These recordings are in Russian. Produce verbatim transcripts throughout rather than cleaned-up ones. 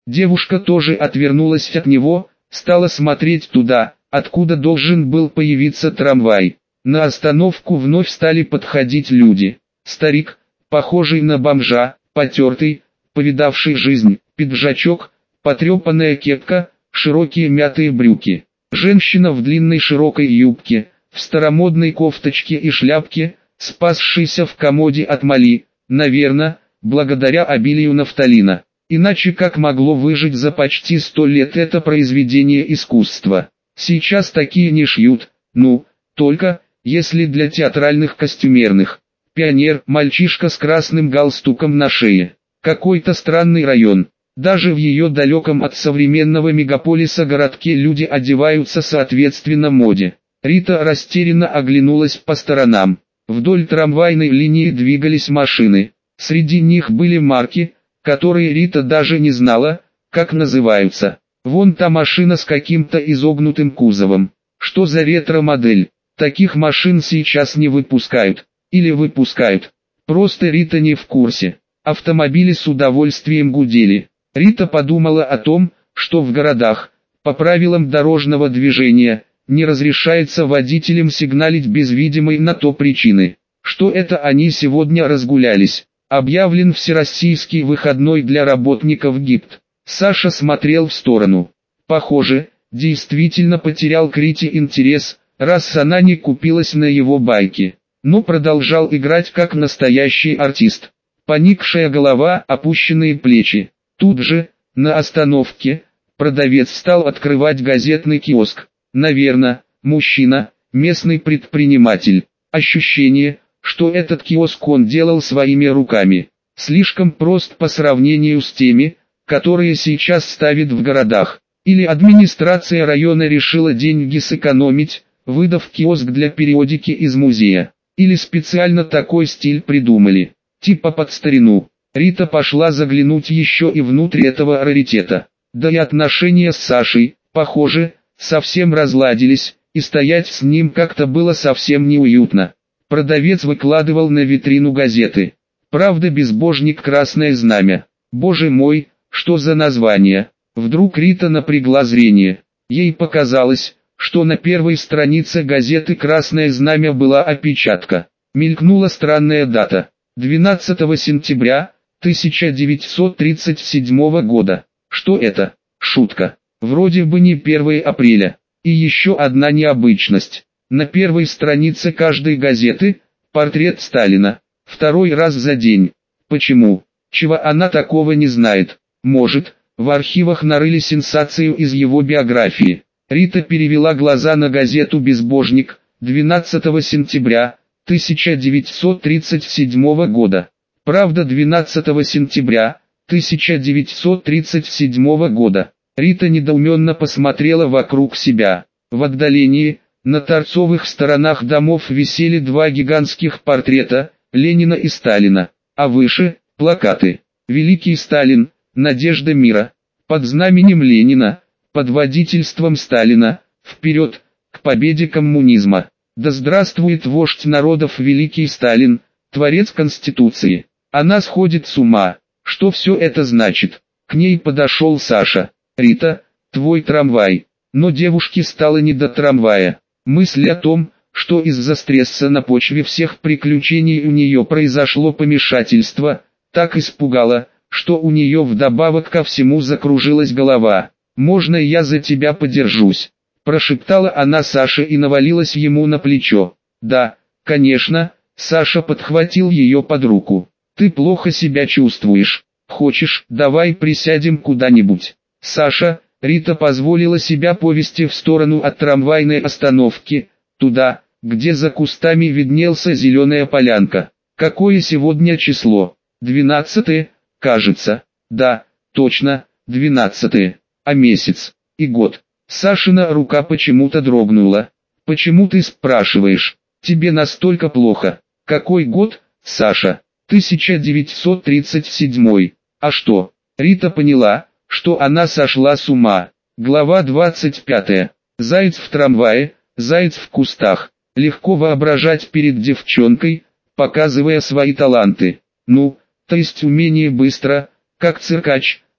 Девушка тоже отвернулась от него, стала смотреть туда, откуда должен был появиться трамвай. На остановку вновь стали подходить люди. Старик, похожий на бомжа, потертый, повидавший жизнь, пиджачок, потрепанная кепка, широкие мятые брюки. Женщина в длинной широкой юбке, в старомодной кофточке и шляпке, спасшийся в комоде от моли, наверное, благодаря обилию нафталина. Иначе как могло выжить за почти сто лет это произведение искусства? Сейчас такие не шьют, ну, только, если для театральных костюмерных. Пионер, мальчишка с красным галстуком на шее. Какой-то странный район. Даже в ее далеком от современного мегаполиса городке люди одеваются соответственно моде. Рита растерянно оглянулась по сторонам. Вдоль трамвайной линии двигались машины. Среди них были марки, которые Рита даже не знала, как называются. Вон та машина с каким-то изогнутым кузовом. Что за ретро-модель? Таких машин сейчас не выпускают. Или выпускают. Просто Рита не в курсе. Автомобили с удовольствием гудели. Рита подумала о том, что в городах, по правилам дорожного движения, не разрешается водителям сигналить без видимой на то причины. Что это они сегодня разгулялись. Объявлен всероссийский выходной для работников ГИБДД. Саша смотрел в сторону. Похоже, действительно потерял к Рите интерес, раз она не купилась на его байки. Но продолжал играть как настоящий артист. Поникшая голова, опущенные плечи. Тут же, на остановке, продавец стал открывать газетный киоск. Наверное, мужчина, местный предприниматель. Ощущение, что этот киоск он делал своими руками. Слишком прост по сравнению с теми, которые сейчас ставят в городах. Или администрация района решила деньги сэкономить, выдав киоск для периодики из музея. Или специально такой стиль придумали. Типа под старину. Рита пошла заглянуть еще и внутрь этого раритета. Да и отношения с Сашей, похоже, совсем разладились, и стоять с ним как-то было совсем неуютно. Продавец выкладывал на витрину газеты. «Правда, безбожник, Красное Знамя». Боже мой, что за название? Вдруг Рита напрягла зрение. Ей показалось, что на первой странице газеты «Красное Знамя» была опечатка. Мелькнула странная дата. двенадцатого сентября тысяча девятьсот тридцать седьмого года. Что это? Шутка. Вроде бы не первое апреля. И еще одна необычность. На первой странице каждой газеты портрет Сталина. Второй раз за день. Почему? Чего она такого не знает? Может, в архивах нарыли сенсацию из его биографии. Рита перевела глаза на газету «Безбожник» двенадцатого сентября тысяча девятьсот тридцать седьмого года. Правда, двенадцатого сентября тысяча девятьсот тридцать седьмого года. Рита недоуменно посмотрела вокруг себя. В отдалении, на торцовых сторонах домов висели два гигантских портрета, Ленина и Сталина, а выше – плакаты. «Великий Сталин, надежда мира», под знаменем Ленина, под водительством Сталина, вперед, к победе коммунизма. Да здравствует вождь народов великий Сталин, творец Конституции. Она сходит с ума. Что все это значит? К ней подошел Саша. «Рита, твой трамвай». Но девушке стало не до трамвая. Мысль о том, что из-за стресса на почве всех приключений у нее произошло помешательство, так испугала, что у нее вдобавок ко всему закружилась голова. «Можно я за тебя подержусь?» – прошептала она Саше и навалилась ему на плечо. «Да, конечно», – Саша подхватил ее под руку. «Ты плохо себя чувствуешь. Хочешь, давай присядем куда-нибудь?» Саша, Рита позволила себя повести в сторону от трамвайной остановки, туда, где за кустами виднелся зеленая полянка. «Какое сегодня число? Двенадцатое, кажется». «Да, точно, двенадцатое. А месяц и год?» Сашина рука почему-то дрогнула. «Почему ты спрашиваешь? Тебе настолько плохо?» «Какой год, Саша?» тысяча девятьсот тридцать седьмой. «А что?» Рита поняла, что она сошла с ума. Глава двадцать пятая. Заяц в трамвае, заяц в кустах. Легко воображать перед девчонкой, показывая свои таланты. Ну, то есть умение быстро, как циркач,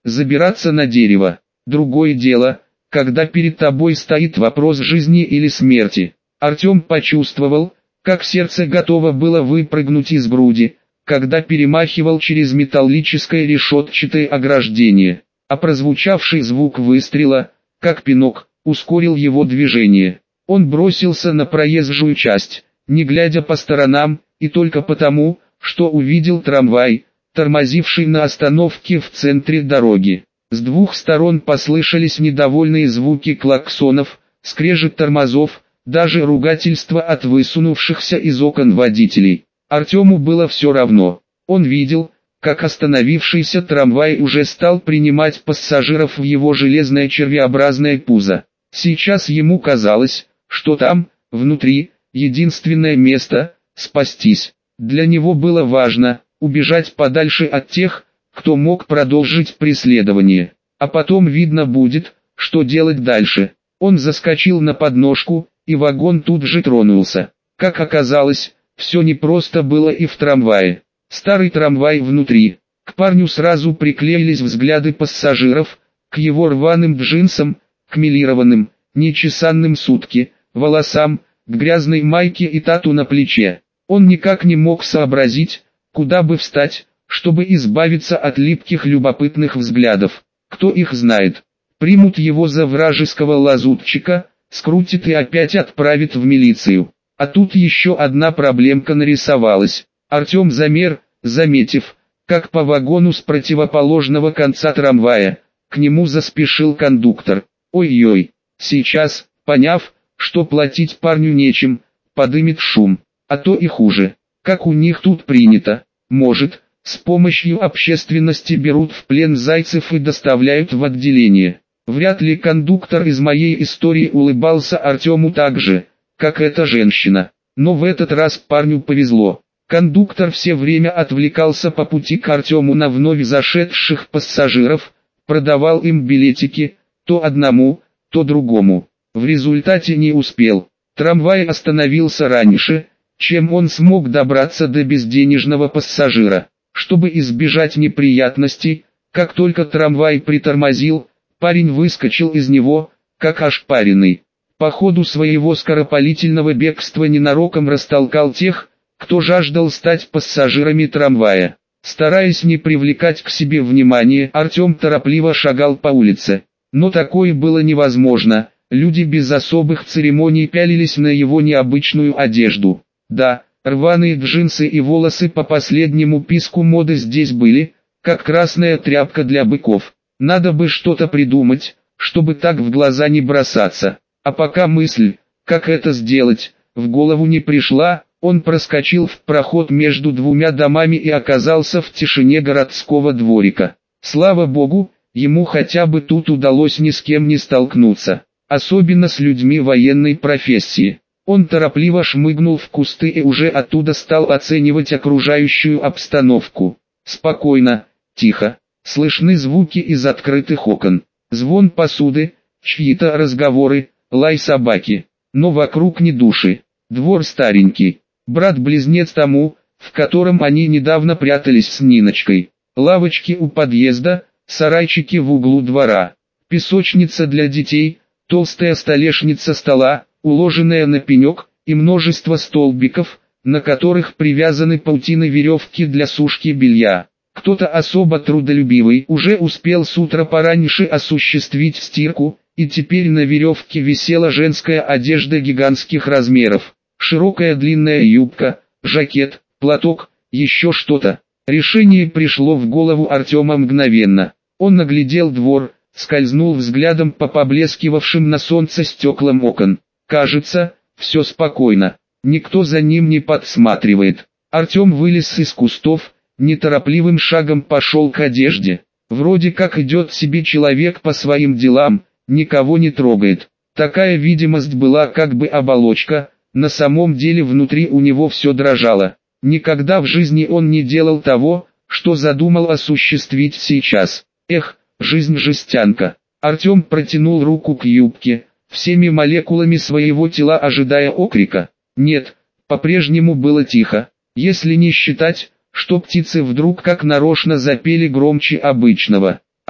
забираться на дерево. Другое дело, когда перед тобой стоит вопрос жизни или смерти. Артем почувствовал, как сердце готово было выпрыгнуть из груди, когда перемахивал через металлическое решетчатое ограждение, а прозвучавший звук выстрела, как пинок, ускорил его движение. Он бросился на проезжую часть, не глядя по сторонам, и только потому, что увидел трамвай, тормозивший на остановке в центре дороги. С двух сторон послышались недовольные звуки клаксонов, скрежет тормозов, даже ругательства от высунувшихся из окон водителей. Артему было все равно. Он видел, как остановившийся трамвай уже стал принимать пассажиров в его железное червеобразное пузо. Сейчас ему казалось, что там, внутри, единственное место – спастись. Для него было важно убежать подальше от тех, кто мог продолжить преследование. А потом видно будет, что делать дальше. Он заскочил на подножку, и вагон тут же тронулся. Как оказалось, все непросто было и в трамвае. Старый трамвай внутри. К парню сразу приклеились взгляды пассажиров, к его рваным джинсам, к мелированным, нечесанным сутки, волосам, к грязной майке и тату на плече. Он никак не мог сообразить, куда бы встать, чтобы избавиться от липких любопытных взглядов. Кто их знает? Примут его за вражеского лазутчика, скрутит и опять отправит в милицию. А тут еще одна проблемка нарисовалась. Артем замер, заметив, как по вагону с противоположного конца трамвая, к нему заспешил кондуктор. Ой-ой, сейчас, поняв, что платить парню нечем, подымет шум, а то и хуже. Как у них тут принято, может, с помощью общественности берут в плен зайцев и доставляют в отделение. Вряд ли кондуктор из моей истории улыбался Артему так же, как эта женщина. Но в этот раз парню повезло. Кондуктор все время отвлекался по пути к Артему на вновь зашедших пассажиров, продавал им билетики, то одному, то другому. В результате не успел. Трамвай остановился раньше, чем он смог добраться до безденежного пассажира. Чтобы избежать неприятностей, как только трамвай притормозил, парень выскочил из него, как ошпаренный. По ходу своего скоропалительного бегства ненароком растолкал тех, кто жаждал стать пассажирами трамвая. Стараясь не привлекать к себе внимания, Артем торопливо шагал по улице. Но такое было невозможно, люди без особых церемоний пялились на его необычную одежду. Да, рваные джинсы и волосы по последнему писку моды здесь были, как красная тряпка для быков. Надо бы что-то придумать, чтобы так в глаза не бросаться. А пока мысль, как это сделать, в голову не пришла, он проскочил в проход между двумя домами и оказался в тишине городского дворика. Слава богу, ему хотя бы тут удалось ни с кем не столкнуться, особенно с людьми военной профессии. Он торопливо шмыгнул в кусты и уже оттуда стал оценивать окружающую обстановку. Спокойно, тихо, слышны звуки из открытых окон, звон посуды, чьи-то разговоры, лай собаки, но вокруг ни души. Двор старенький, брат-близнец тому, в котором они недавно прятались с Ниночкой. Лавочки у подъезда, сарайчики в углу двора, песочница для детей, толстая столешница стола, уложенная на пенек, и множество столбиков, на которых привязаны паутины веревки для сушки белья. Кто-то особо трудолюбивый уже успел с утра пораньше осуществить стирку, и теперь на веревке висела женская одежда гигантских размеров. Широкая длинная юбка, жакет, платок, еще что-то. Решение пришло в голову Артема мгновенно. Он наглядел двор, скользнул взглядом по поблескивавшим на солнце стеклам окон. Кажется, все спокойно. Никто за ним не подсматривает. Артем вылез из кустов, неторопливым шагом пошел к одежде. Вроде как идет себе человек по своим делам, никого не трогает. Такая видимость была как бы оболочка, на самом деле внутри у него все дрожало. Никогда в жизни он не делал того, что задумал осуществить сейчас. Эх, жизнь жестянка. Артем протянул руку к юбке, всеми молекулами своего тела ожидая окрика. Нет, по-прежнему было тихо, если не считать, что птицы вдруг как нарочно запели громче обычного.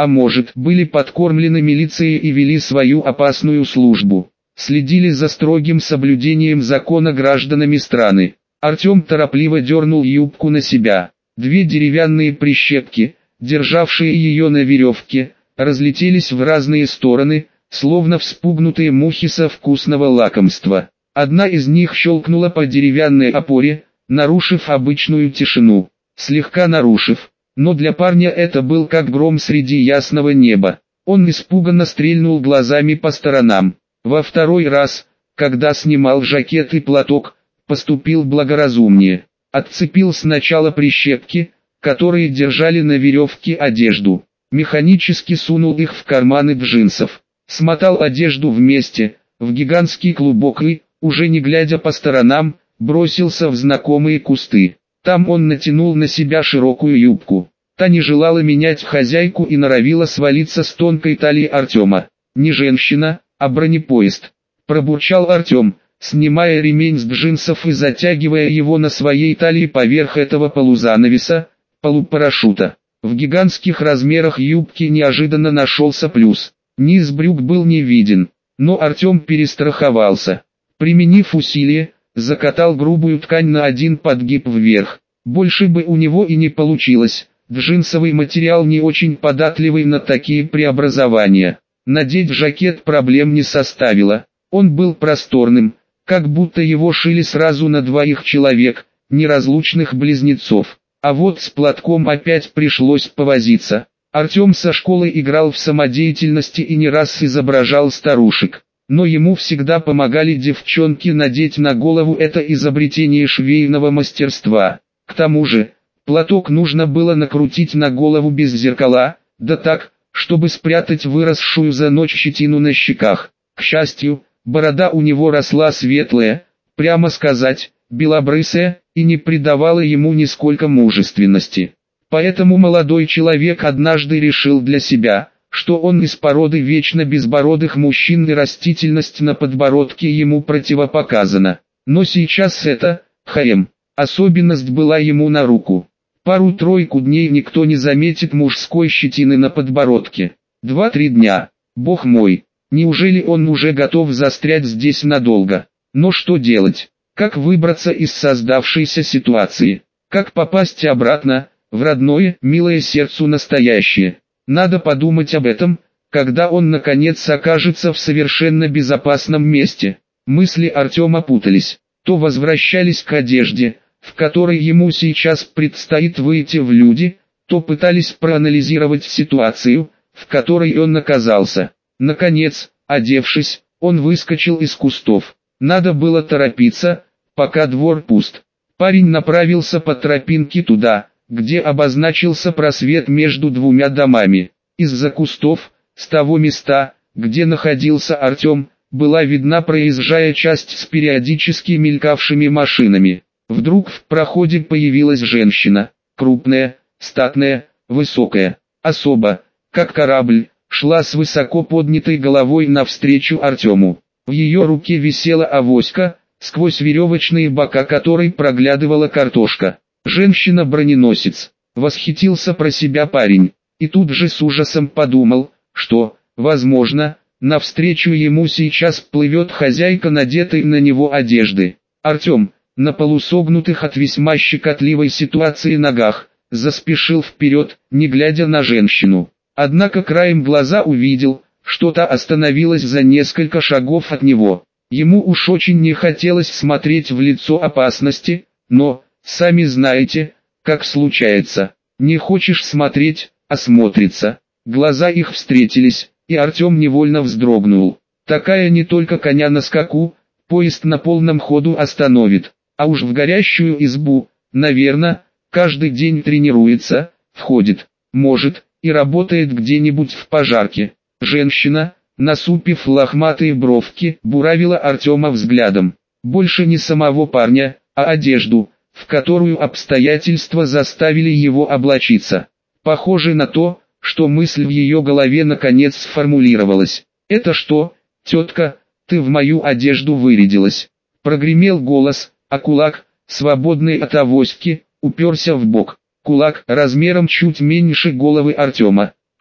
а может, были подкормлены милицией и вели свою опасную службу. Следили за строгим соблюдением закона гражданами страны. Артем торопливо дернул юбку на себя. Две деревянные прищепки, державшие ее на веревке, разлетелись в разные стороны, словно вспугнутые мухи со вкусного лакомства. Одна из них щелкнула по деревянной опоре, нарушив обычную тишину. Слегка нарушив, но для парня это был как гром среди ясного неба. Он испуганно стрельнул глазами по сторонам. Во второй раз, когда снимал жакет и платок, поступил благоразумнее. Отцепил сначала прищепки, которые держали на веревке одежду. Механически сунул их в карманы джинсов. Смотал одежду вместе, в гигантский клубок и, уже не глядя по сторонам, бросился в знакомые кусты. Там он натянул на себя широкую юбку. Та не желала менять хозяйку и норовила свалиться с тонкой талии Артема. «Не женщина, а бронепоезд», – пробурчал Артем, снимая ремень с джинсов и затягивая его на своей талии поверх этого полузанавеса, полупарашюта. В гигантских размерах юбки неожиданно нашелся плюс. Низ брюк был не виден, но Артем перестраховался. Применив усилие, закатал грубую ткань на один подгиб вверх. Больше бы у него и не получилось, джинсовый материал не очень податливый на такие преобразования. Надеть жакет проблем не составило, он был просторным, как будто его шили сразу на двоих человек, неразлучных близнецов. А вот с платком опять пришлось повозиться. Артем со школы играл в самодеятельности и не раз изображал старушек. Но ему всегда помогали девчонки надеть на голову это изобретение швейного мастерства. К тому же, платок нужно было накрутить на голову без зеркала, да так, чтобы спрятать выросшую за ночь щетину на щеках. К счастью, борода у него росла светлая, прямо сказать, белобрысая, и не придавала ему нисколько мужественности. Поэтому молодой человек однажды решил для себя, что он из породы вечно безбородых мужчин и растительность на подбородке ему противопоказана. Но сейчас это, хаем, особенность была ему на руку. Пару-тройку дней никто не заметит мужской щетины на подбородке. Два-три дня. Бог мой, неужели он уже готов застрять здесь надолго? Но что делать? Как выбраться из создавшейся ситуации? Как попасть обратно, в родное, милое сердцу настоящее? Надо подумать об этом, когда он наконец окажется в совершенно безопасном месте. Мысли Артема путались, то возвращались к одежде, в которой ему сейчас предстоит выйти в люди, то пытались проанализировать ситуацию, в которой он оказался. Наконец, одевшись, он выскочил из кустов. Надо было торопиться, пока двор пуст. Парень направился по тропинке туда, где обозначился просвет между двумя домами. Из-за кустов, с того места, где находился Артем, была видна проезжая часть с периодически мелькавшими машинами. Вдруг в проходе появилась женщина, крупная, статная, высокая, особа, как корабль, шла с высоко поднятой головой навстречу Артему. В ее руке висела авоська, сквозь веревочные бока которой проглядывала картошка. «Женщина-броненосец», — восхитился про себя парень, и тут же с ужасом подумал, что, возможно, навстречу ему сейчас плывет хозяйка надетой на него одежды. Артем, на полусогнутых от весьма щекотливой ситуации ногах, заспешил вперед, не глядя на женщину. Однако краем глаза увидел, что та остановилась за несколько шагов от него. Ему уж очень не хотелось смотреть в лицо опасности, но, сами знаете, как случается, не хочешь смотреть, а смотрится. Глаза их встретились, и Артем невольно вздрогнул. Такая не только коня на скаку, поезд на полном ходу остановит, а уж в горящую избу, наверное, каждый день тренируется, входит, может, и работает где-нибудь в пожарке. Женщина, насупив лохматые бровки, буравила Артема взглядом. Больше не самого парня, а одежду, в которую обстоятельства заставили его облачиться. Похоже на то, что мысль в ее голове наконец сформулировалась. «Это что, тетка, ты в мою одежду вырядилась?» Прогремел голос, а кулак, свободный от авоськи, уперся в бок. Кулак размером чуть меньше головы Артема.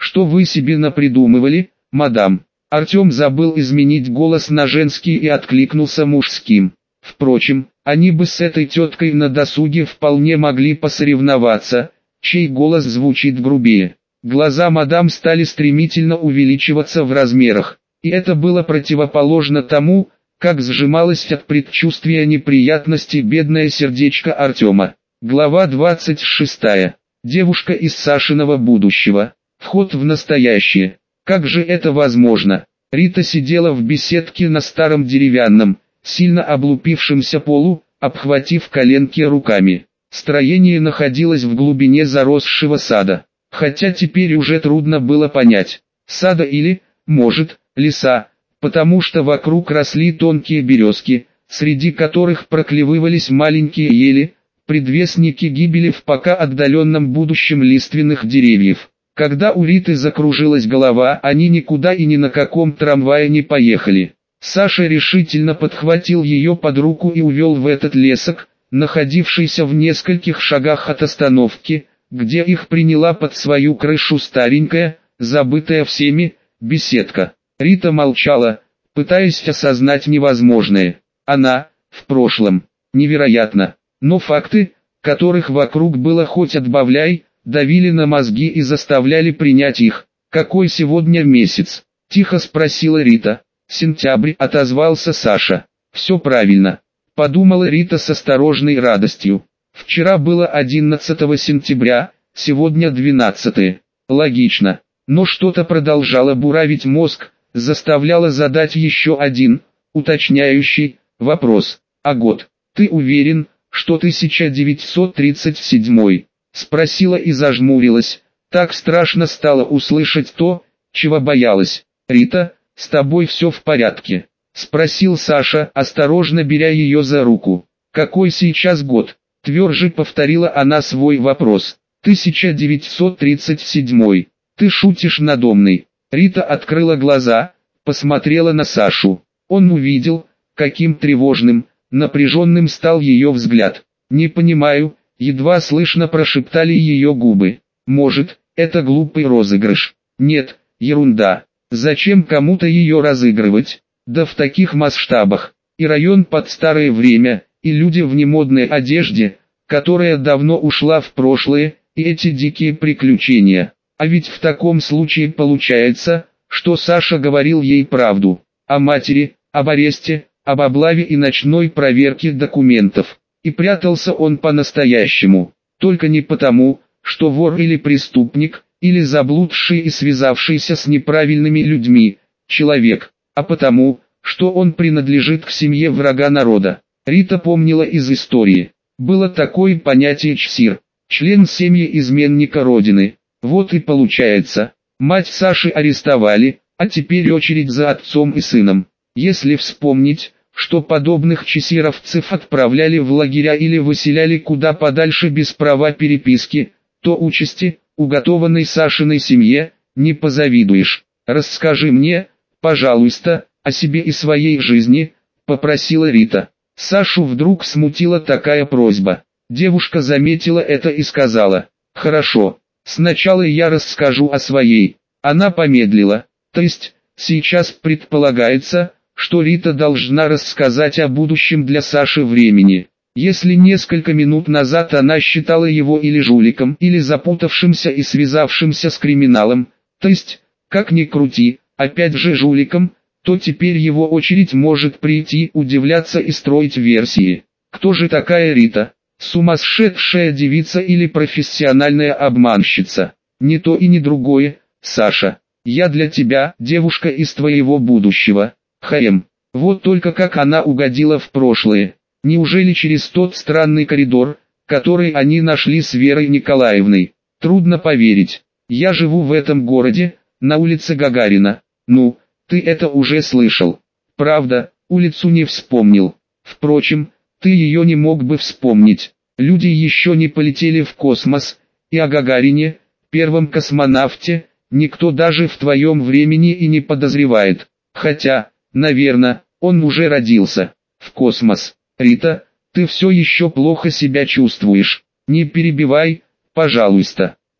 Что вы себе напридумывали, мадам? Артем забыл изменить голос на женский и откликнулся мужским. Впрочем, они бы с этой теткой на досуге вполне могли посоревноваться, чей голос звучит грубее. Глаза мадам стали стремительно увеличиваться в размерах, и это было противоположно тому, как сжималось от предчувствия неприятности бедное сердечко Артема. Глава двадцать шестая. Девушка из Сашиного будущего. Вход в настоящее. Как же это возможно? Рита сидела в беседке на старом деревянном, сильно облупившемся полу, обхватив коленки руками. Строение находилось в глубине заросшего сада. Хотя теперь уже трудно было понять, сада или, может, леса, потому что вокруг росли тонкие березки, среди которых проклевывались маленькие ели, предвестники гибели в пока отдаленном будущем лиственных деревьев. Когда у Риты закружилась голова, они никуда и ни на каком трамвае не поехали. Саша решительно подхватил ее под руку и увел в этот лесок, находившийся в нескольких шагах от остановки, где их приняла под свою крышу старенькая, забытая всеми, беседка. Рита молчала, пытаясь осознать невозможное. Она, в прошлом, невероятно, но факты, которых вокруг было хоть отбавляй, давили на мозги и заставляли принять их. «Какой сегодня месяц?» – тихо спросила Рита. «Сентябрь», – отозвался Саша. «Все правильно», – подумала Рита с осторожной радостью. «Вчера было одиннадцатое сентября, сегодня двенадцатое. Логично». Но что-то продолжало буравить мозг, заставляло задать еще один, уточняющий, вопрос. «А год? Ты уверен, что тысяча девятьсот тридцать седьмой?» Спросила и зажмурилась. Так страшно стало услышать то, чего боялась. «Рита, с тобой все в порядке?» Спросил Саша, осторожно беря ее за руку. «Какой сейчас год?» Тверже повторила она свой вопрос. тысяча девятьсот тридцать седьмой. «Ты шутишь надо мной?» Рита открыла глаза, посмотрела на Сашу. Он увидел, каким тревожным, напряженным стал ее взгляд. «Не понимаю», едва слышно прошептали ее губы. «Может, это глупый розыгрыш?» «Нет, ерунда. Зачем кому-то ее разыгрывать? Да в таких масштабах. И район под старое время, и люди в немодной одежде, которая давно ушла в прошлое, и эти дикие приключения. А ведь в таком случае получается, что Саша говорил ей правду. О матери, об аресте, об облаве и ночной проверке документов. И прятался он по-настоящему. Только не потому, что вор или преступник, или заблудший и связавшийся с неправильными людьми, человек, а потому, что он принадлежит к семье врага народа. Рита помнила из истории. Было такое понятие чсир, член семьи изменника родины. Вот и получается, мать Саши арестовали, а теперь очередь за отцом и сыном. Если вспомнить, что подобных чесировцев отправляли в лагеря или выселяли куда подальше без права переписки, то участи, уготованной Сашиной семье, не позавидуешь. «Расскажи мне, пожалуйста, о себе и своей жизни», — попросила Рита. Сашу вдруг смутила такая просьба. Девушка заметила это и сказала: «Хорошо, сначала я расскажу о своей». Она помедлила. То есть, сейчас предполагается, что Рита должна рассказать о будущем для Саши времени. Если несколько минут назад она считала его или жуликом, или запутавшимся и связавшимся с криминалом, то есть, как ни крути, опять же жуликом, то теперь его очередь может прийти удивляться и строить версии. Кто же такая Рита? Сумасшедшая девица или профессиональная обманщица? Ни то и ни другое, Саша. Я для тебя, девушка из твоего будущего. Хэм. Вот только как она угодила в прошлое. Неужели через тот странный коридор, который они нашли с Верой Николаевной? Трудно поверить. Я живу в этом городе, на улице Гагарина. Ну, ты это уже слышал. Правда, улицу не вспомнил. Впрочем, ты ее не мог бы вспомнить. Люди еще не полетели в космос, и о Гагарине, первом космонавте, никто даже в твоем времени и не подозревает. Хотя, наверное, он уже родился. В космос. Рита, ты все еще плохо себя чувствуешь. Не перебивай, пожалуйста.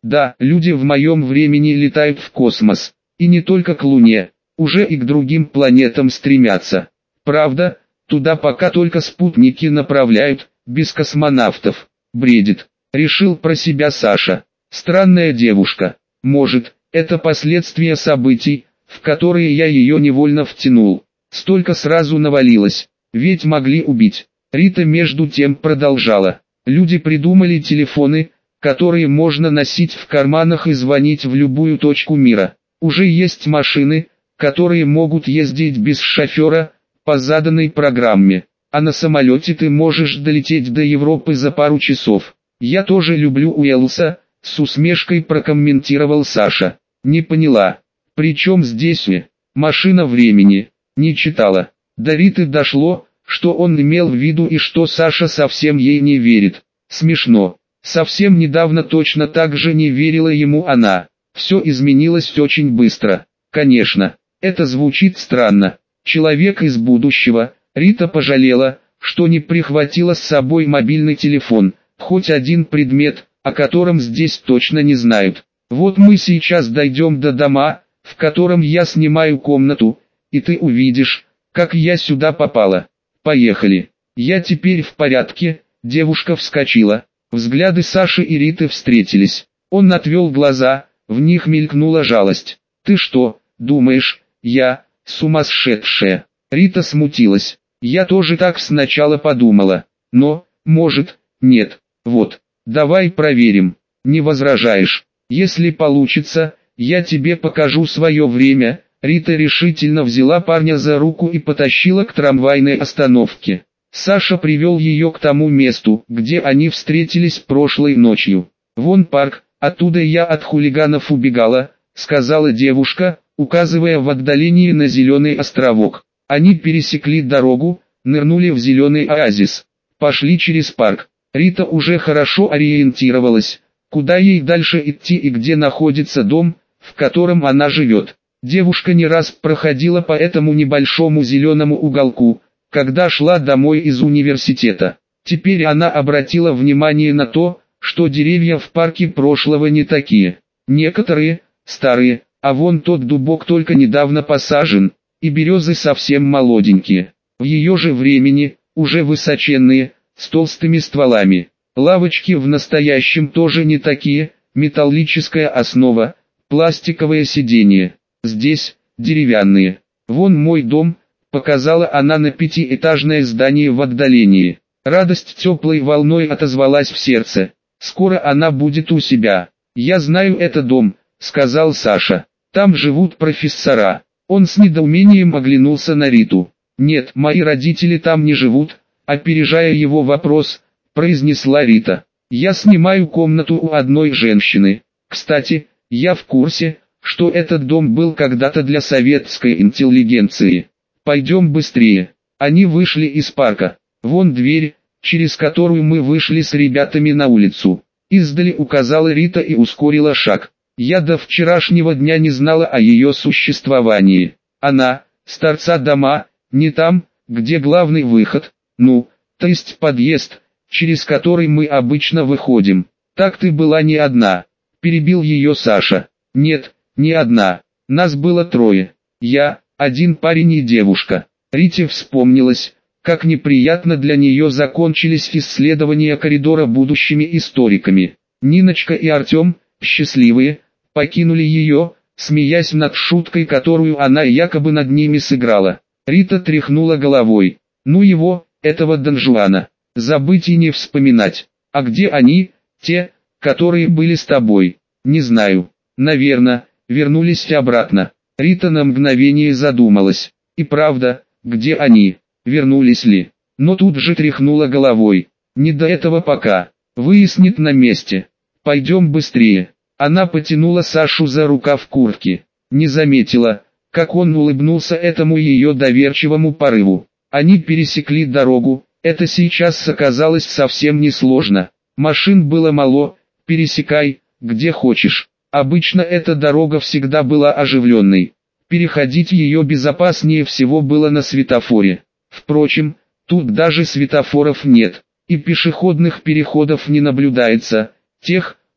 Да, люди в моем времени летают в космос. И не только к Луне, уже и к другим планетам стремятся. Правда, туда пока только спутники направляют, без космонавтов. Бредит, решил про себя Саша. Странная девушка. Может, это последствия событий, в которые я ее невольно втянул. Столько сразу навалилось, ведь могли убить. Рита между тем продолжала. Люди придумали телефоны, которые можно носить в карманах и звонить в любую точку мира. Уже есть машины, которые могут ездить без шофера, по заданной программе. А на самолете ты можешь долететь до Европы за пару часов. Я тоже люблю Уэллса, с усмешкой прокомментировал Саша. Не поняла. При чем здесь и машина времени? Не читала. До Риты дошло, что он имел в виду и что Саша совсем ей не верит. Смешно. Совсем недавно точно так же не верила ему она. Все изменилось очень быстро. Конечно, это звучит странно. Человек из будущего. Рита пожалела, что не прихватила с собой мобильный телефон, хоть один предмет, о котором здесь точно не знают. Вот мы сейчас дойдем до дома, в котором я снимаю комнату, и ты увидишь, как я сюда попала. Поехали. Я теперь в порядке. Девушка вскочила. Взгляды Саши и Риты встретились. Он отвел глаза, в них мелькнула жалость. Ты что, думаешь, я сумасшедшая? Рита смутилась. Я тоже так сначала подумала. Но, может, нет. Вот, давай проверим. Не возражаешь? Если получится, я тебе покажу свое время. Рита решительно взяла парня за руку и потащила к трамвайной остановке. Саша привел ее к тому месту, где они встретились прошлой ночью. «Вон парк, оттуда я от хулиганов убегала», — сказала девушка, указывая в отдалении на зеленый островок. Они пересекли дорогу, нырнули в зеленый оазис. Пошли через парк. Рита уже хорошо ориентировалась, куда ей дальше идти и где находится дом, в котором она живет. Девушка не раз проходила по этому небольшому зеленому уголку, когда шла домой из университета. Теперь она обратила внимание на то, что деревья в парке прошлого не такие. Некоторые, старые, а вон тот дубок только недавно посажен, и березы совсем молоденькие. В ее же времени, уже высоченные, с толстыми стволами. Лавочки в настоящем тоже не такие, металлическая основа, пластиковое сиденье. Здесь, деревянные. Вон мой дом, показала она на пятиэтажное здание в отдалении. Радость теплой волной отозвалась в сердце. Скоро она будет у себя. Я знаю этот дом, сказал Саша. Там живут профессора. Он с недоумением оглянулся на Риту. Нет, мои родители там не живут, опережая его вопрос, произнесла Рита. Я снимаю комнату у одной женщины. Кстати, я в курсе, что этот дом был когда-то для советской интеллигенции. Пойдем быстрее. Они вышли из парка. Вон дверь, через которую мы вышли с ребятами на улицу. Издали указала Рита и ускорила шаг. Я до вчерашнего дня не знала о ее существовании. Она, с торца дома, не там, где главный выход, ну, то есть подъезд, через который мы обычно выходим. Так ты была не одна. Перебил ее Саша. Нет, не одна. Нас было трое. Я, один парень и девушка. Рите вспомнилось, как неприятно для нее закончились исследования коридора будущими историками. Ниночка и Артем, счастливые, покинули ее, смеясь над шуткой, которую она якобы над ними сыграла. Рита тряхнула головой. Ну его, этого Дон Жуана, забыть и не вспоминать. А где они, те, которые были с тобой? Не знаю. Наверное, вернулись обратно. Рита на мгновение задумалась. И правда, где они? Вернулись ли? Но тут же тряхнула головой. Не до этого пока. Выяснит на месте. Пойдем быстрее. Она потянула Сашу за рукав куртки. Не заметила, как он улыбнулся этому ее доверчивому порыву. Они пересекли дорогу. Это сейчас оказалось совсем несложно. Машин было мало. Пересекай, где хочешь. Обычно эта дорога всегда была оживленной. Переходить ее безопаснее всего было на светофоре. Впрочем, тут даже светофоров нет, и пешеходных переходов не наблюдается, тех,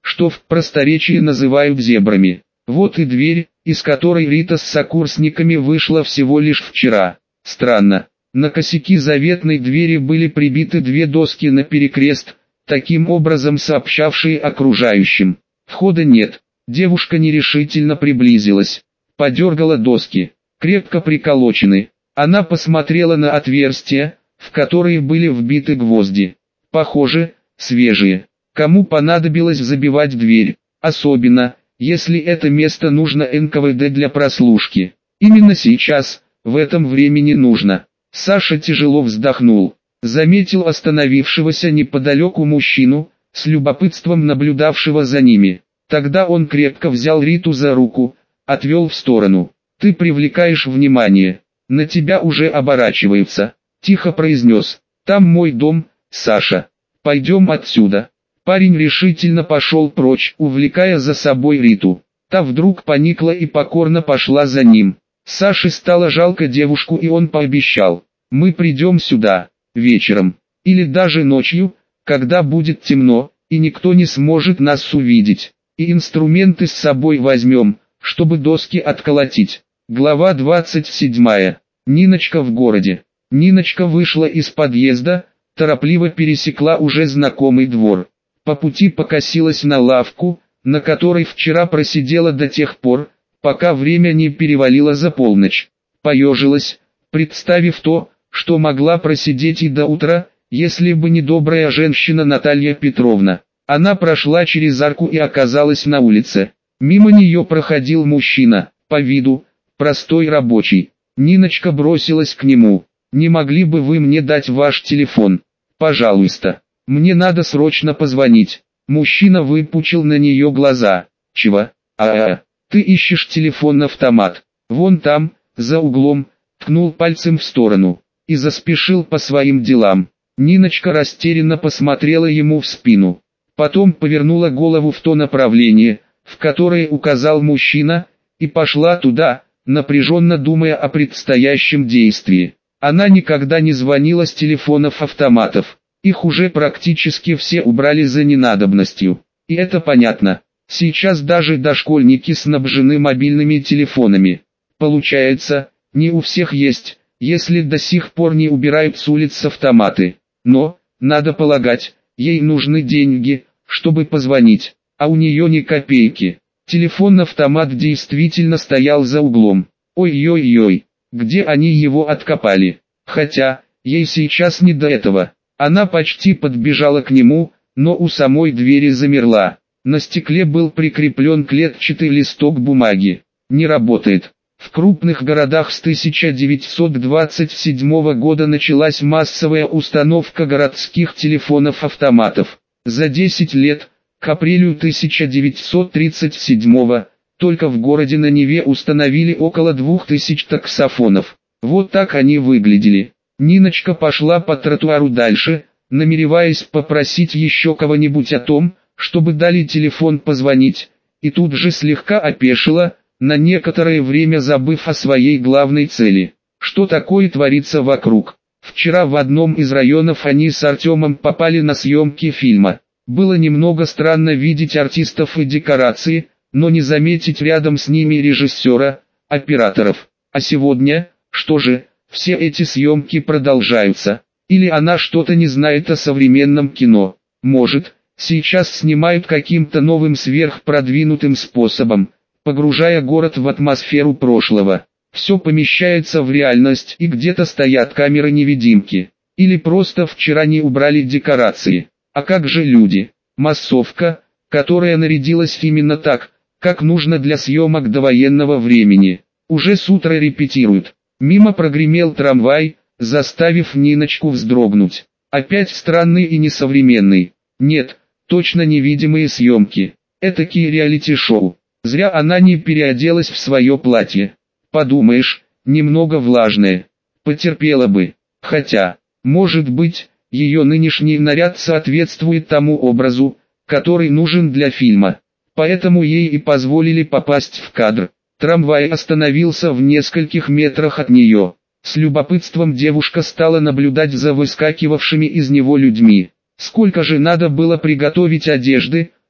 что в просторечии называют зебрами. Вот и дверь, из которой Рита с сокурсниками вышла всего лишь вчера. Странно. На косяки заветной двери были прибиты две доски на перекрест, таким образом сообщавшие окружающим. Входа нет. Девушка нерешительно приблизилась. Подергала доски. Крепко приколочены. Она посмотрела на отверстия, в которые были вбиты гвозди. Похоже, свежие. Кому понадобилось забивать дверь? Особенно, если это место нужно эн ка вэ дэ для прослушки. Именно сейчас, в этом времени нужно. Саша тяжело вздохнул. Заметил остановившегося неподалеку мужчину, с любопытством наблюдавшего за ними. Тогда он крепко взял Риту за руку, отвел в сторону. «Ты привлекаешь внимание. На тебя уже оборачиваются», — тихо произнес. «Там мой дом, Саша. Пойдем отсюда». Парень решительно пошел прочь, увлекая за собой Риту. Та вдруг поникла и покорно пошла за ним. Саше стало жалко девушку, и он пообещал: «Мы придем сюда, вечером, или даже ночью, когда будет темно, и никто не сможет нас увидеть. И инструменты с собой возьмем, чтобы доски отколотить». Глава двадцать седьмая. Ниночка в городе. Ниночка вышла из подъезда, торопливо пересекла уже знакомый двор. По пути покосилась на лавку, на которой вчера просидела до тех пор, пока время не перевалило за полночь. Поежилась, представив то, что могла просидеть и до утра, если бы не добрая женщина Наталья Петровна. Она прошла через арку и оказалась на улице. Мимо нее проходил мужчина, по виду, простой рабочий. Ниночка бросилась к нему. «Не могли бы вы мне дать ваш телефон? Пожалуйста. Мне надо срочно позвонить». Мужчина выпучил на нее глаза. «Чего? А-а-а, ты ищешь телефон-автомат? Вон там, за углом», ткнул пальцем в сторону. И заспешил по своим делам. Ниночка растерянно посмотрела ему в спину. Потом повернула голову в то направление, в которое указал мужчина, и пошла туда, напряженно думая о предстоящем действии. Она никогда не звонила с телефонов-автоматов. Их уже практически все убрали за ненадобностью. И это понятно. Сейчас даже дошкольники снабжены мобильными телефонами. Получается, не у всех есть, если до сих пор не убирают с улиц автоматы. Но, надо полагать, ей нужны деньги, чтобы позвонить, а у нее ни копейки. Телефон-автомат действительно стоял за углом. Ой-ой-ой, где они его откопали? Хотя, ей сейчас не до этого. Она почти подбежала к нему, но у самой двери замерла. На стекле был прикреплен клетчатый листок бумаги. Не работает. В крупных городах с тысяча девятьсот двадцать седьмого года началась массовая установка городских телефонов-автоматов. За десять лет, к апрелю тысяча девятьсот тридцать седьмого, только в городе на Неве установили около двух тысяч таксофонов. Вот так они выглядели. Ниночка пошла по тротуару дальше, намереваясь попросить еще кого-нибудь о том, чтобы дали телефон позвонить, и тут же слегка опешила, на некоторое время забыв о своей главной цели. Что такое творится вокруг? Вчера в одном из районов они с Артемом попали на съемки фильма. Было немного странно видеть артистов и декорации, но не заметить рядом с ними режиссера, операторов. А сегодня, что же, все эти съемки продолжаются. Или она что-то не знает о современном кино. Может, сейчас снимают каким-то новым сверхпродвинутым способом, погружая город в атмосферу прошлого. Все помещается в реальность, и где-то стоят камеры-невидимки. Или просто вчера не убрали декорации. А как же люди? Массовка, которая нарядилась именно так, как нужно для съемок довоенного времени. Уже с утра репетируют. Мимо прогремел трамвай, заставив Ниночку вздрогнуть. Опять странный и несовременный. Нет, точно невидимые съемки. Этакие реалити-шоу. Зря она не переоделась в свое платье. Подумаешь, немного влажное. Потерпела бы. Хотя, может быть, ее нынешний наряд соответствует тому образу, который нужен для фильма. Поэтому ей и позволили попасть в кадр. Трамвай остановился в нескольких метрах от нее. С любопытством девушка стала наблюдать за выскакивавшими из него людьми. Сколько же надо было приготовить одежды,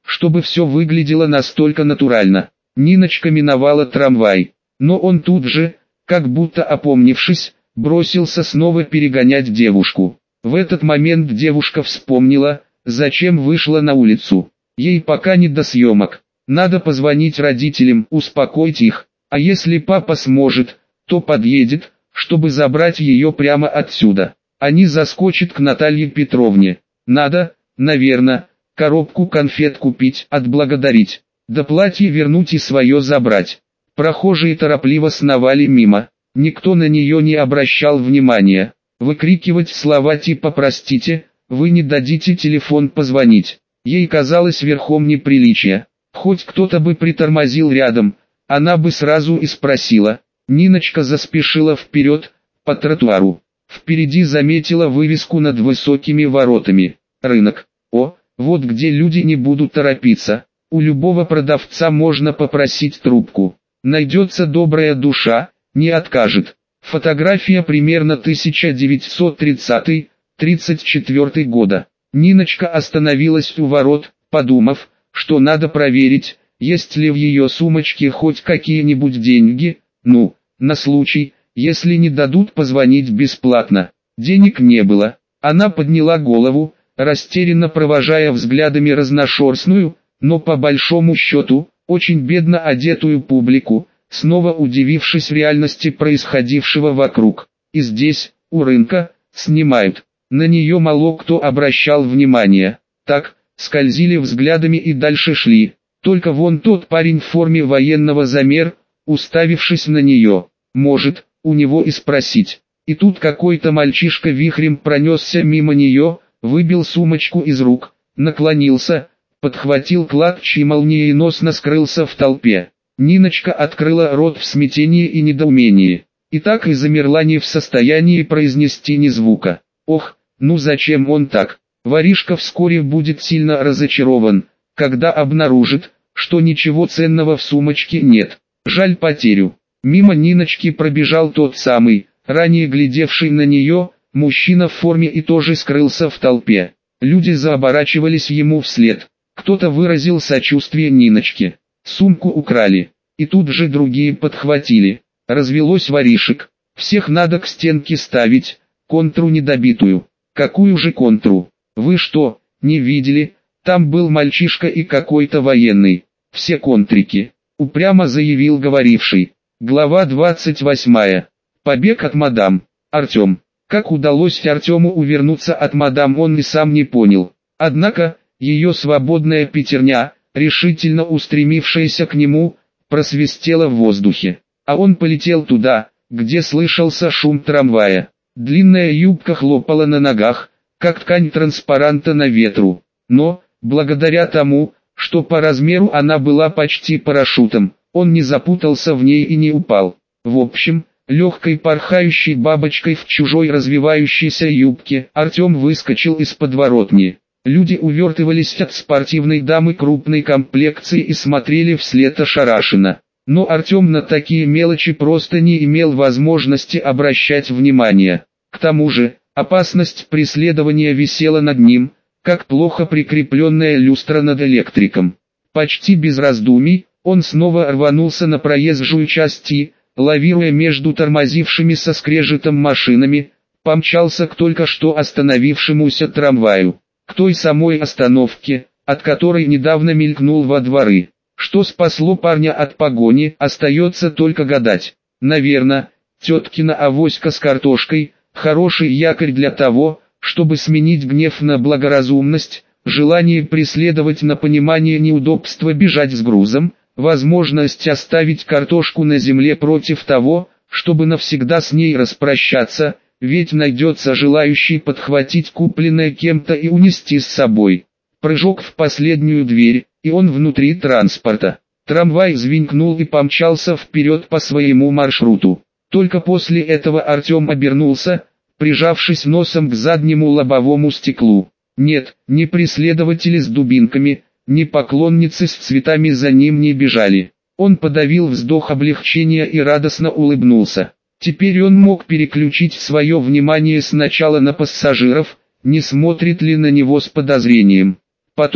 чтобы все выглядело настолько натурально. Ниночка миновала трамвай, но он тут же, как будто опомнившись, бросился снова перегонять девушку. В этот момент девушка вспомнила, зачем вышла на улицу. Ей пока не до съемок. Надо позвонить родителям, успокоить их, а если папа сможет, то подъедет, чтобы забрать ее прямо отсюда. Они заскочат к Наталье Петровне. Надо, наверное, коробку конфет купить, отблагодарить. Да платье вернуть и свое забрать. Прохожие торопливо сновали мимо. Никто на нее не обращал внимания. Выкрикивать слова типа «простите», «вы не дадите телефон позвонить». Ей казалось верхом неприличия. Хоть кто-то бы притормозил рядом, она бы сразу и спросила. Ниночка заспешила вперед, по тротуару. Впереди заметила вывеску над высокими воротами. Рынок. О, вот где люди не будут торопиться. У любого продавца можно попросить трубку. Найдется добрая душа, не откажет. Фотография примерно тысяча девятьсот тридцатый — тридцать четвёртый года. Ниночка остановилась у ворот, подумав, что надо проверить, есть ли в ее сумочке хоть какие-нибудь деньги, ну, на случай, если не дадут позвонить бесплатно. Денег не было. Она подняла голову, растерянно провожая взглядами разношерстную, но по большому счету, очень бедно одетую публику, снова удивившись реальности происходившего вокруг. И здесь, у рынка, снимают. На нее мало кто обращал внимание. Так, скользили взглядами и дальше шли. Только вон тот парень в форме военного замер, уставившись на нее. Может, у него и спросить. И тут какой-то мальчишка вихрем пронесся мимо нее, выбил сумочку из рук, наклонился, подхватил клатч и молниеносно скрылся в толпе. Ниночка открыла рот в смятении и недоумении. И так и замерла не в состоянии произнести ни звука. Ох, ну зачем он так? Воришка вскоре будет сильно разочарован, когда обнаружит, что ничего ценного в сумочке нет. Жаль потерю. Мимо Ниночки пробежал тот самый, ранее глядевший на нее, мужчина в форме и тоже скрылся в толпе. Люди заоборачивались ему вслед. Кто-то выразил сочувствие Ниночке. Сумку украли. И тут же другие подхватили. Развелось воришек. Всех надо к стенке ставить, контру недобитую. Какую же контру? Вы что, не видели? Там был мальчишка и какой-то военный. Все контрики. Упрямо заявил говоривший. Глава двадцать восьмая. Побег от мадам. Артем. Как удалось Артему увернуться от мадам, он и сам не понял. Однако, ее свободная пятерня, решительно устремившаяся к нему, просвистела в воздухе. А он полетел туда, где слышался шум трамвая. Длинная юбка хлопала на ногах, как ткань транспаранта на ветру. Но, благодаря тому, что по размеру она была почти парашютом, он не запутался в ней и не упал. В общем, легкой порхающей бабочкой в чужой развивающейся юбке, Артем выскочил из подворотни. Люди увертывались от спортивной дамы крупной комплекции и смотрели вслед ошарашенно. Но Артем на такие мелочи просто не имел возможности обращать внимание. К тому же, опасность преследования висела над ним, как плохо прикрепленная люстра над электриком. Почти без раздумий, он снова рванулся на проезжую часть и, лавируя между тормозившими со скрежетом машинами, помчался к только что остановившемуся трамваю. К той самой остановке, от которой недавно мелькнул во дворы. Что спасло парня от погони, остается только гадать. Наверное, теткина авоська с картошкой, хороший якорь для того, чтобы сменить гнев на благоразумность, желание преследовать на понимание неудобства бежать с грузом, возможность оставить картошку на земле против того, чтобы навсегда с ней распрощаться, ведь найдется желающий подхватить купленное кем-то и унести с собой. Прыжок в последнюю дверь, и он внутри транспорта. Трамвай звенькнул и помчался вперед по своему маршруту. Только после этого Артем обернулся, прижавшись носом к заднему лобовому стеклу. Нет, ни преследователи с дубинками, ни поклонницы с цветами за ним не бежали. Он подавил вздох облегчения и радостно улыбнулся. Теперь он мог переключить свое внимание сначала на пассажиров, не смотрит ли на него с подозрением. Потом,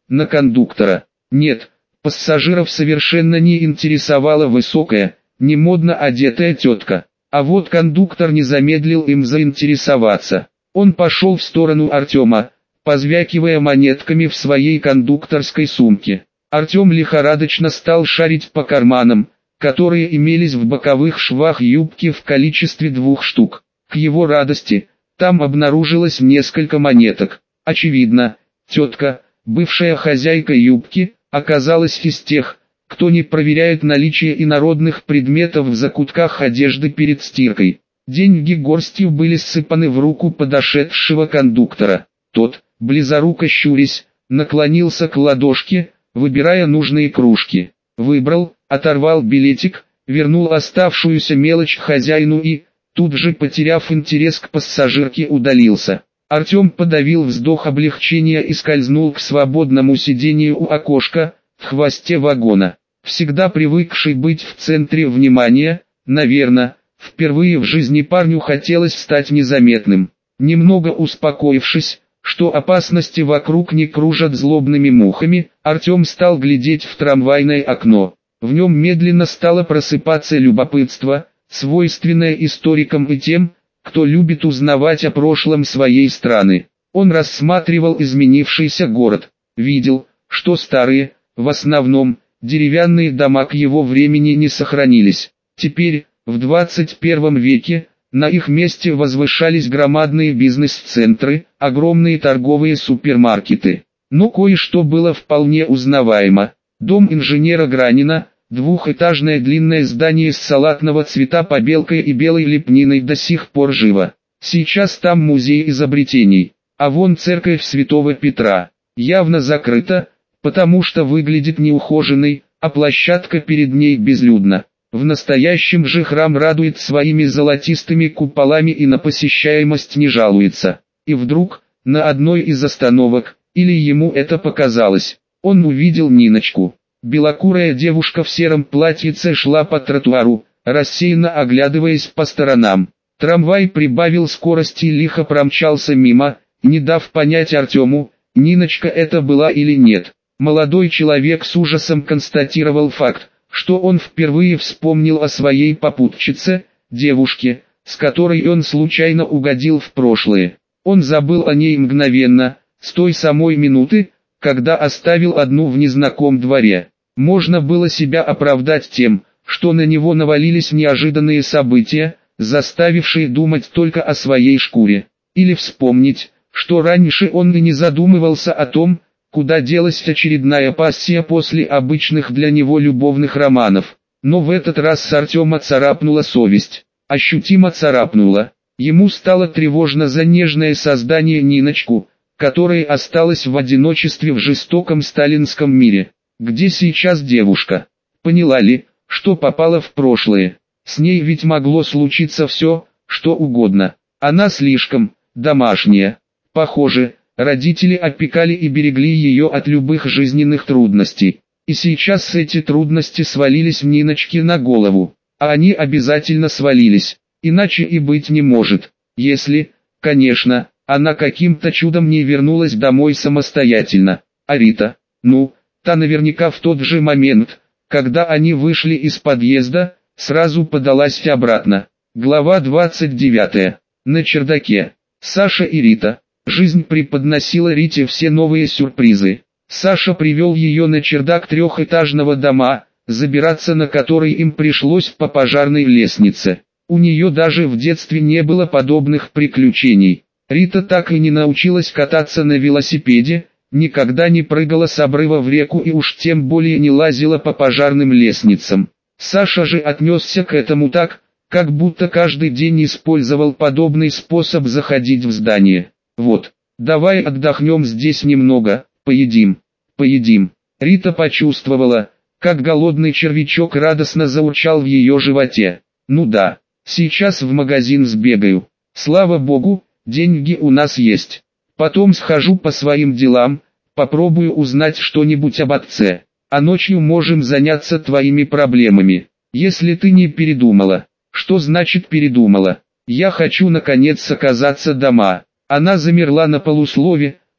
на кондуктора. Нет, пассажиров совершенно не интересовала высокая, не модно одетая тетка. А вот кондуктор не замедлил им заинтересоваться. Он пошел в сторону Артема, позвякивая монетками в своей кондукторской сумке. Артем лихорадочно стал шарить по карманам, которые имелись в боковых швах юбки в количестве двух штук. К его радости, там обнаружилось несколько монеток. Очевидно, тетка, бывшая хозяйка юбки, оказалась из тех, кто не проверяет наличие инородных предметов в закутках одежды перед стиркой. Деньги горстью были ссыпаны в руку подошедшего кондуктора. Тот, близоруко щурясь, наклонился к ладошке, выбирая нужные кружки. Выбрал, оторвал билетик, вернул оставшуюся мелочь хозяину и, тут же потеряв интерес к пассажирке, удалился. Артем подавил вздох облегчения и скользнул к свободному сиденью у окошка, в хвосте вагона. Всегда привыкший быть в центре внимания, наверное, впервые в жизни парню хотелось стать незаметным. Немного успокоившись, что опасности вокруг не кружат злобными мухами, Артем стал глядеть в трамвайное окно. В нем медленно стало просыпаться любопытство, свойственное историкам и тем, кто любит узнавать о прошлом своей страны. Он рассматривал изменившийся город, видел, что старые, в основном, деревянные дома к его времени не сохранились. Теперь, в двадцать первом веке, на их месте возвышались громадные бизнес-центры, огромные торговые супермаркеты. Но кое-что было вполне узнаваемо. Дом инженера Гранина, двухэтажное длинное здание с салатного цвета побелкой и белой лепниной, до сих пор живо. Сейчас там музей изобретений, а вон церковь Святого Петра, явно закрыта, потому что выглядит неухоженной, а площадка перед ней безлюдна. В настоящем же храм радует своими золотистыми куполами и на посещаемость не жалуется. И вдруг, на одной из остановок, или ему это показалось, он увидел Ниночку. Белокурая девушка в сером платьице шла по тротуару, рассеянно оглядываясь по сторонам. Трамвай прибавил скорости и лихо промчался мимо, не дав понять Артему, Ниночка это была или нет. Молодой человек с ужасом констатировал факт, что он впервые вспомнил о своей попутчице, девушке, с которой он случайно угодил в прошлое. Он забыл о ней мгновенно, с той самой минуты, когда оставил одну в незнакомом дворе. Можно было себя оправдать тем, что на него навалились неожиданные события, заставившие думать только о своей шкуре. Или вспомнить, что раньше он и не задумывался о том, куда делась очередная пассия после обычных для него любовных романов. Но в этот раз с Артема царапнула совесть. Ощутимо царапнула. Ему стало тревожно за нежное создание Ниночку, которая осталась в одиночестве в жестоком сталинском мире. Где сейчас девушка? Поняла ли, что попала в прошлое? С ней ведь могло случиться все, что угодно. Она слишком домашняя. Похоже, родители опекали и берегли ее от любых жизненных трудностей. И сейчас эти трудности свалились Ниночке на голову. А они обязательно свалились. Иначе и быть не может. Если, конечно, она каким-то чудом не вернулась домой самостоятельно. А Рита, ну, та наверняка в тот же момент, когда они вышли из подъезда, сразу подалась обратно. Глава двадцать девятая. На чердаке. Саша и Рита. Жизнь преподносила Рите все новые сюрпризы. Саша привел ее на чердак трехэтажного дома, забираться на который им пришлось по пожарной лестнице. У нее даже в детстве не было подобных приключений. Рита так и не научилась кататься на велосипеде, никогда не прыгала с обрыва в реку и уж тем более не лазила по пожарным лестницам. Саша же отнесся к этому так, как будто каждый день использовал подобный способ заходить в здание. Вот, давай отдохнем здесь немного, поедим, поедим. Рита почувствовала, как голодный червячок радостно заурчал в ее животе. Ну да, сейчас в магазин сбегаю. Слава богу, деньги у нас есть. Потом схожу по своим делам, попробую узнать что-нибудь об отце. А ночью можем заняться твоими проблемами. Если ты не передумала. Что значит передумала? Я хочу наконец оказаться дома. Она замерла на полуслове,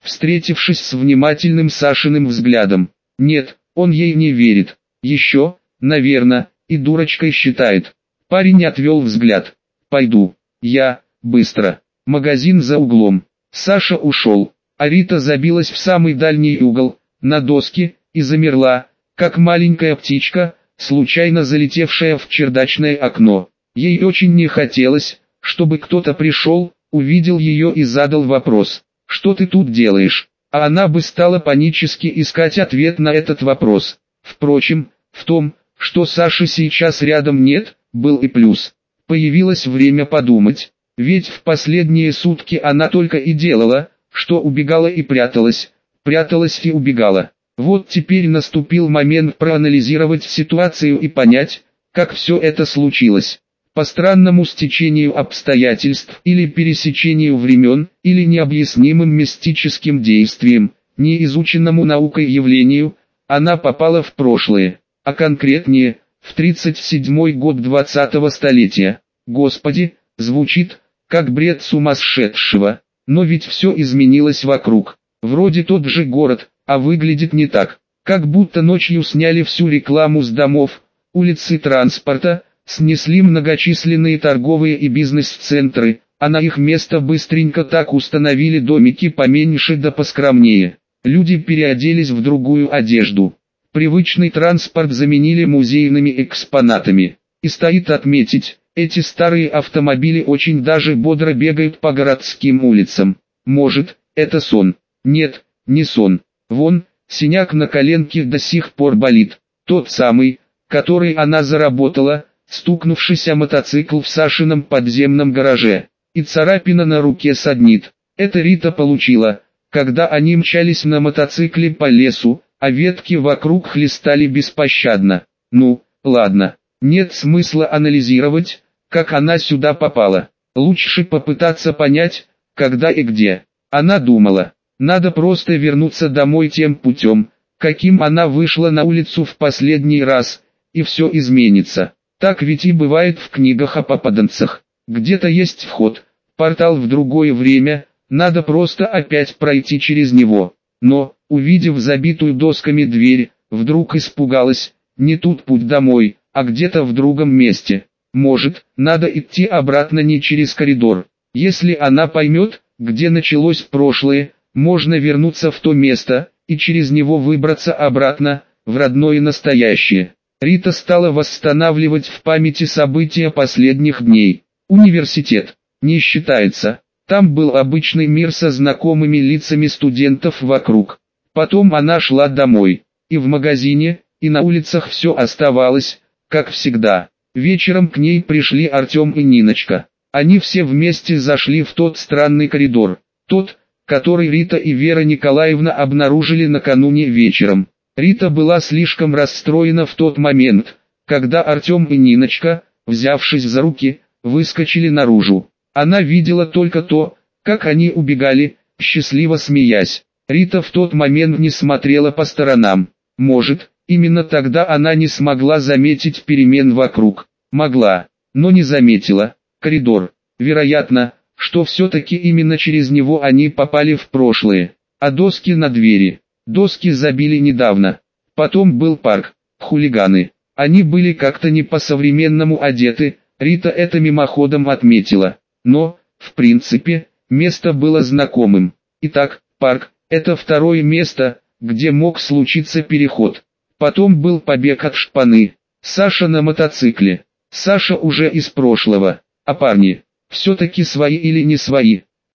встретившись с внимательным Сашиным взглядом. Нет, он ей не верит. Еще, наверное, и дурочкой считает. Парень отвел взгляд. «Пойду. Я, быстро. Магазин за углом». Саша ушел, а Рита забилась в самый дальний угол, на доски, и замерла, как маленькая птичка, случайно залетевшая в чердачное окно. Ей очень не хотелось, чтобы кто-то пришел, увидел ее и задал вопрос: «Что ты тут делаешь?» А она бы стала панически искать ответ на этот вопрос. Впрочем, в том, что Саши сейчас рядом нет, был и плюс. Появилось время подумать, ведь в последние сутки она только и делала, что убегала и пряталась, пряталась и убегала. Вот теперь наступил момент проанализировать ситуацию и понять, как все это случилось. По странному стечению обстоятельств или пересечению времен, или необъяснимым мистическим действиям, неизученному наукой явлению, она попала в прошлое, а конкретнее, в тридцать седьмой год двадцатого столетия. Господи, звучит, как бред сумасшедшего, но ведь все изменилось вокруг. Вроде тот же город, а выглядит не так. Как будто ночью сняли всю рекламу с домов, улиц и транспорта, снесли многочисленные торговые и бизнес-центры, а на их место быстренько так установили домики поменьше да поскромнее. Люди переоделись в другую одежду. Привычный транспорт заменили музейными экспонатами. И стоит отметить, эти старые автомобили очень даже бодро бегают по городским улицам. Может, это сон? Нет, не сон. Вон, синяк на коленке до сих пор болит. Тот самый, который она заработала, стукнувшись о мотоцикл в Сашином подземном гараже. И царапина на руке саднит. Это Рита получила, когда они мчались на мотоцикле по лесу, а ветки вокруг хлестали беспощадно. Ну, ладно, нет смысла анализировать, как она сюда попала. Лучше попытаться понять, когда и где. Она думала, надо просто вернуться домой тем путем, каким она вышла на улицу в последний раз, и все изменится. Так ведь и бывает в книгах о попаданцах. Где-то есть вход, портал в другое время, надо просто опять пройти через него. Но, увидев забитую досками дверь, вдруг испугалась, не тут путь домой, а где-то в другом месте. Может, надо идти обратно не через коридор. Если она поймет, где началось прошлое, можно вернуться в то место, и через него выбраться обратно, в родное настоящее. Рита стала восстанавливать в памяти события последних дней. Университет не считается. Там был обычный мир со знакомыми лицами студентов вокруг. Потом она шла домой. И в магазине, и на улицах все оставалось, как всегда. Вечером к ней пришли Артем и Ниночка. Они все вместе зашли в тот странный коридор. Тот, который Рита и Вера Николаевна обнаружили накануне вечером. Рита была слишком расстроена в тот момент, когда Артем и Ниночка, взявшись за руки, выскочили наружу. Она видела только то, как они убегали, счастливо смеясь. Рита в тот момент не смотрела по сторонам. Может, именно тогда она не смогла заметить перемен вокруг. Могла, но не заметила. Коридор. Вероятно, что все-таки именно через него они попали в прошлое. А доски на двери. Доски забили недавно. Потом был парк. Хулиганы. Они были как-то не по-современному одеты, Рита это мимоходом отметила. Но, в принципе, место было знакомым. Итак, парк – это второе место, где мог случиться переход. Потом был побег от шпаны. Саша на мотоцикле. Саша уже из прошлого. А парни, все-таки свои или не свои?